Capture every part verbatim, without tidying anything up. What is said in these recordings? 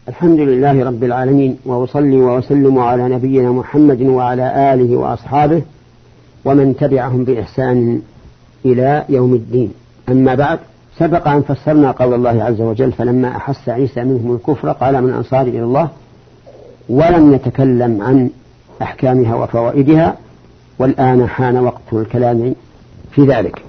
الحمد لله رب العالمين، وأصلي وأسلم على نبينا محمد وعلى آله وأصحابه ومن تبعهم بإحسان إلى يوم الدين. أما بعد، سبق أن فسرنا قول الله عز وجل: فلما أحس عيسى منهم الكفر قال من أنصاري إلى الله، ولم نتكلم عن أحكامها وفوائدها، والآن حان وقت الكلام في ذلك.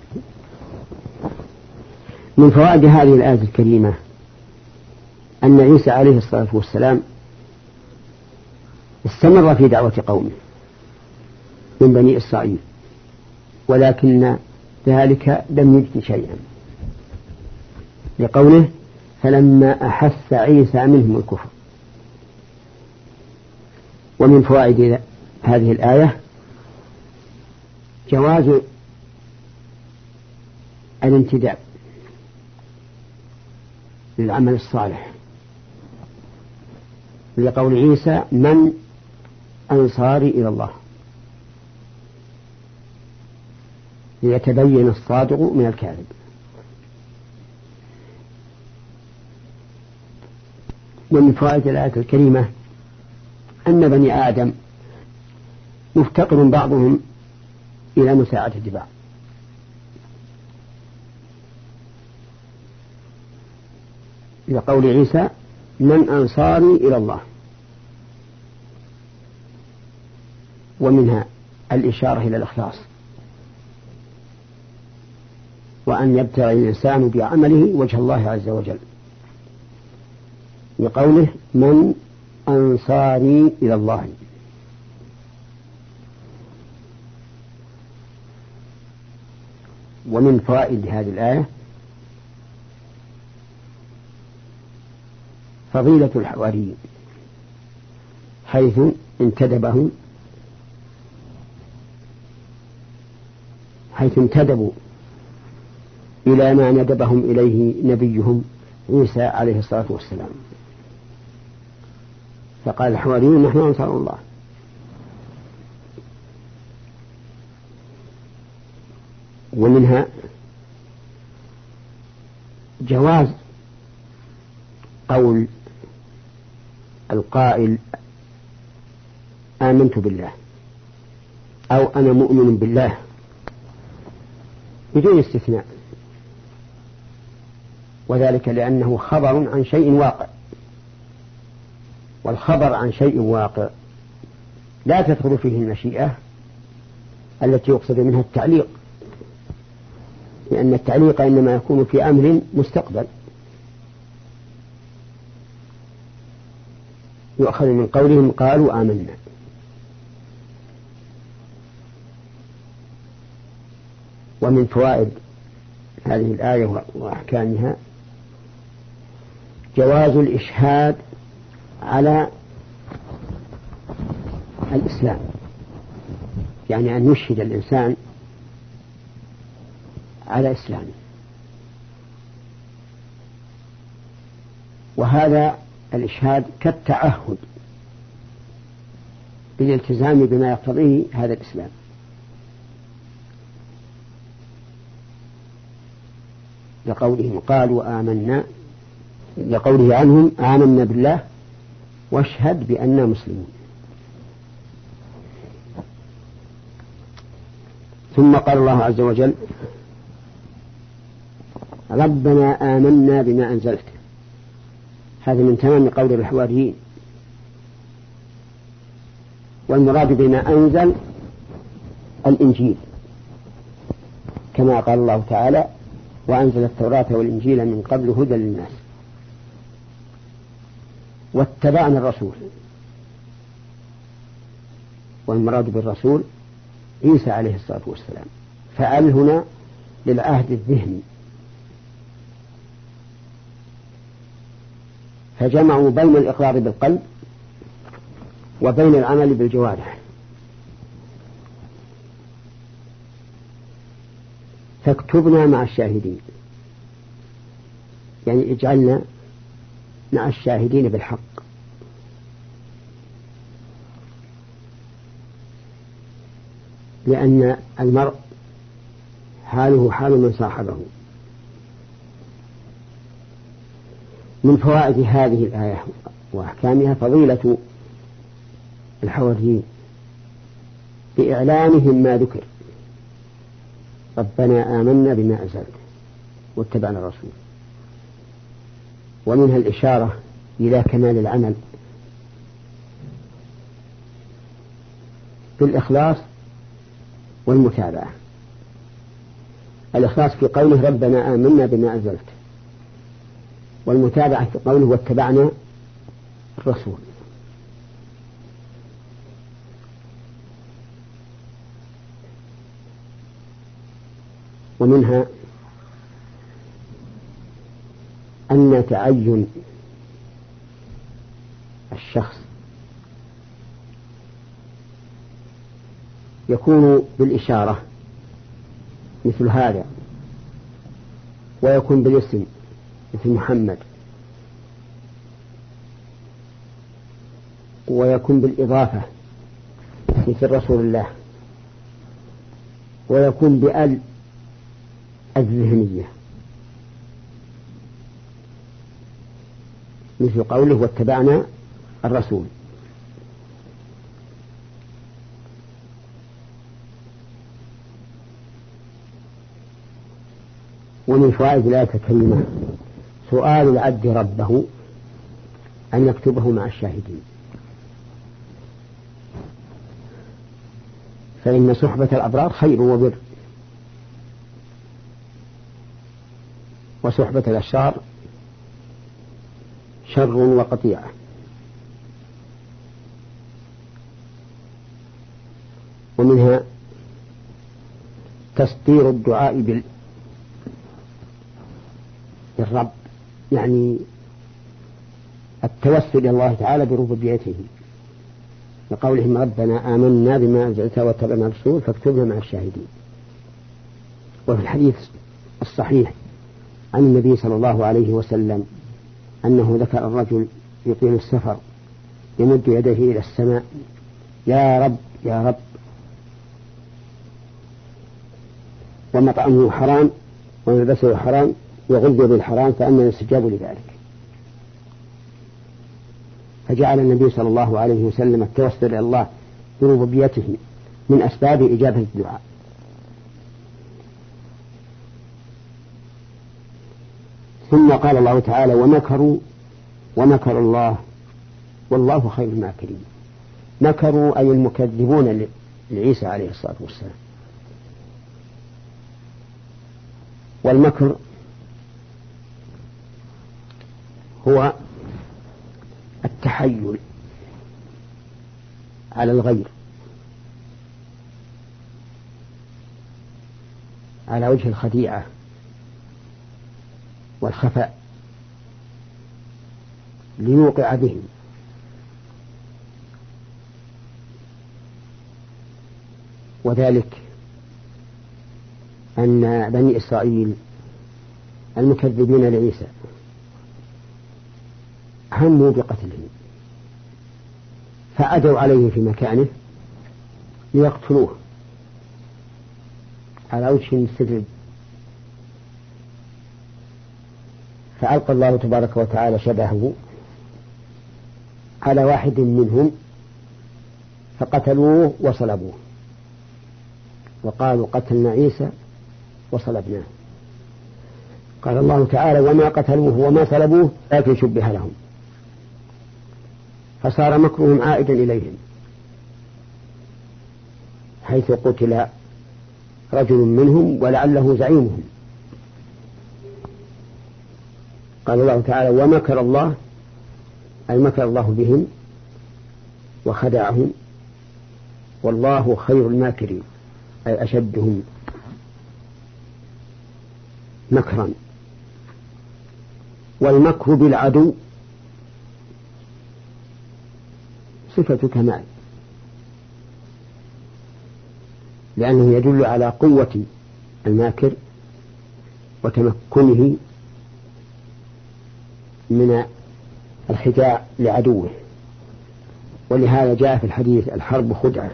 من فوائد هذه الآية الكريمة أن عيسى عليه الصلاة والسلام استمر في دعوة قومه من بني إسرائيل، ولكن ذلك لم يجد شيئا، لقوله: فلما أحس عيسى منهم الكفر. ومن فوائد هذه الآية جواز الانتداب للعمل الصالح، لقول عيسى: من أنصاري إلى الله، ليتبين الصادق من الكاذب. ومن فوائد الآية الكريمة أن بني آدم مفتقر بعضهم إلى مساعدة بعض، لقول عيسى: من أنصاري إلى الله. ومنها الإشارة إلى الإخلاص، وأن يبتغي الإنسان بعمله وجه الله عز وجل، لقوله: من أنصاري إلى الله. ومن فوائد هذه الآية فضيلة الحواريين، حيث انتدبهم حيث انتدبوا إلى ما ندبهم إليه نبيهم عيسى عليه الصلاة والسلام، فقال الحواريون: نحن أنصار الله. ومنها جواز قول القائل: آمنت بالله، أو أنا مؤمن بالله، بدون استثناء، وذلك لأنه خبر عن شيء واقع، والخبر عن شيء واقع لا تدخل فيه المشيئة التي يقصد منها التعليق، لأن التعليق إنما يكون في أمر مستقبل، يؤخذ من قولهم قالوا آمنا. ومن فوائد هذه الآية وأحكامها جواز الإشهاد على الإسلام، يعني أن يشهد الإنسان على إسلامه، وهذا الإشهاد كالتعهد بالالتزام بما يقتضيه هذا الإسلام، لقولهم قالوا آمنا، لقوله عنهم: آمنا بالله واشهد بأننا مسلمون. ثم قال الله عز وجل: ربنا آمنا بما أنزلت. هذا من تمام قول الحواريين، والمراد بما أنزل الإنجيل، كما قال الله تعالى: وأنزل التوراة والإنجيل من قبل هدى للناس. واتبعنا الرسول، والمراد بالرسول عيسى عليه الصلاة والسلام، فأل هنا للعهد الذهني، فجمعوا بين الإقرار بالقلب وبين العمل بالجوارح. فاكتبنا مع الشاهدين، يعني اجعلنا مع الشاهدين بالحق. لأن المرء حاله حال من صاحبه، من فوائد هذه الآية وأحكامها فضيلة الحواريين بإعلانهم ما ذكر: ربنا آمنا بما أنزلت واتبعنا الرسول. ومنها الإشارة إلى كمال العمل بالإخلاص والمتابعة. الإخلاص في قوله ربنا آمنا بما أنزلت، والمتابعة في قوله واتبعنا الرسول. ومنها أن تعين الشخص يكون بالإشارة مثل هذا، ويكون بالاسم مثل محمد، ويكون بالإضافة مثل رسول الله، ويكون بأل الذهنية مثل قوله واتبعنا الرسول. ومن فوائد الآية الكريمة سؤال العبد ربه أن يكتبه مع الشاهدين، فإن صحبة الأبرار خير وبر، وصحبة الأشرار شر وقطيعة. ومنها تسطير الدعاء بال الرب، يعني التوسل إلى الله تعالى بربوبيته، لقولهم ربنا آمنا بما أنزلت واتبعنا الرسول فاكتبنا مع الشاهدين. وفي الحديث الصحيح عن النبي صلى الله عليه وسلم أنه ذكر الرجل يطيل السفر يمد يديه إلى السماء: يا رب يا رب، ومطعمه حرام وملبسه حرام وغذي بالحرام فأنا يستجاب لذلك. فجعل النبي صلى الله عليه وسلم التوسل إلى الله بربوبيته من أسباب إجابة الدعاء. ثم قال الله تعالى: ومكروا ومكر الله والله خير الماكرين. مكروا أي المكذبون لعيسى عليه الصلاة والسلام. والمكر هو التحيل على الغير على وجه الخديعة والخفاء ليوقع بهم. وذلك أن بني إسرائيل المكذبين لعيسى هموا بقتله، فأدوا عليه في مكانه ليقتلوه على وجه مستدرج، فألقى الله تبارك وتعالى شبهه على واحد منهم فقتلوه وصلبوه، وقالوا قتلنا عيسى وصلبناه. قال الله تعالى: وما قتلوه وما صلبوه لكن شبه لهم. فصار مكرهم عائدا إليهم، حيث قتل رجل منهم ولعله زعيمهم. قال الله تعالى: ومكر الله، أي مكر الله بهم وخدعهم، والله خير الماكرين، أي أشدهم مكرا. والمكر بالعدو صفة كمال، لأنه يدل على قوة الماكر وتمكنه من الخداع لعدوه. ولهذا جاء في الحديث: الحرب خدعة.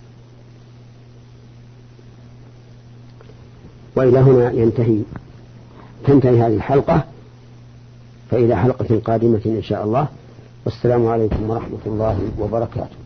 وإلى هنا ينتهي تنتهي هذه الحلقة، فإلى حلقة قادمة إن شاء الله، والسلام عليكم ورحمة الله وبركاته.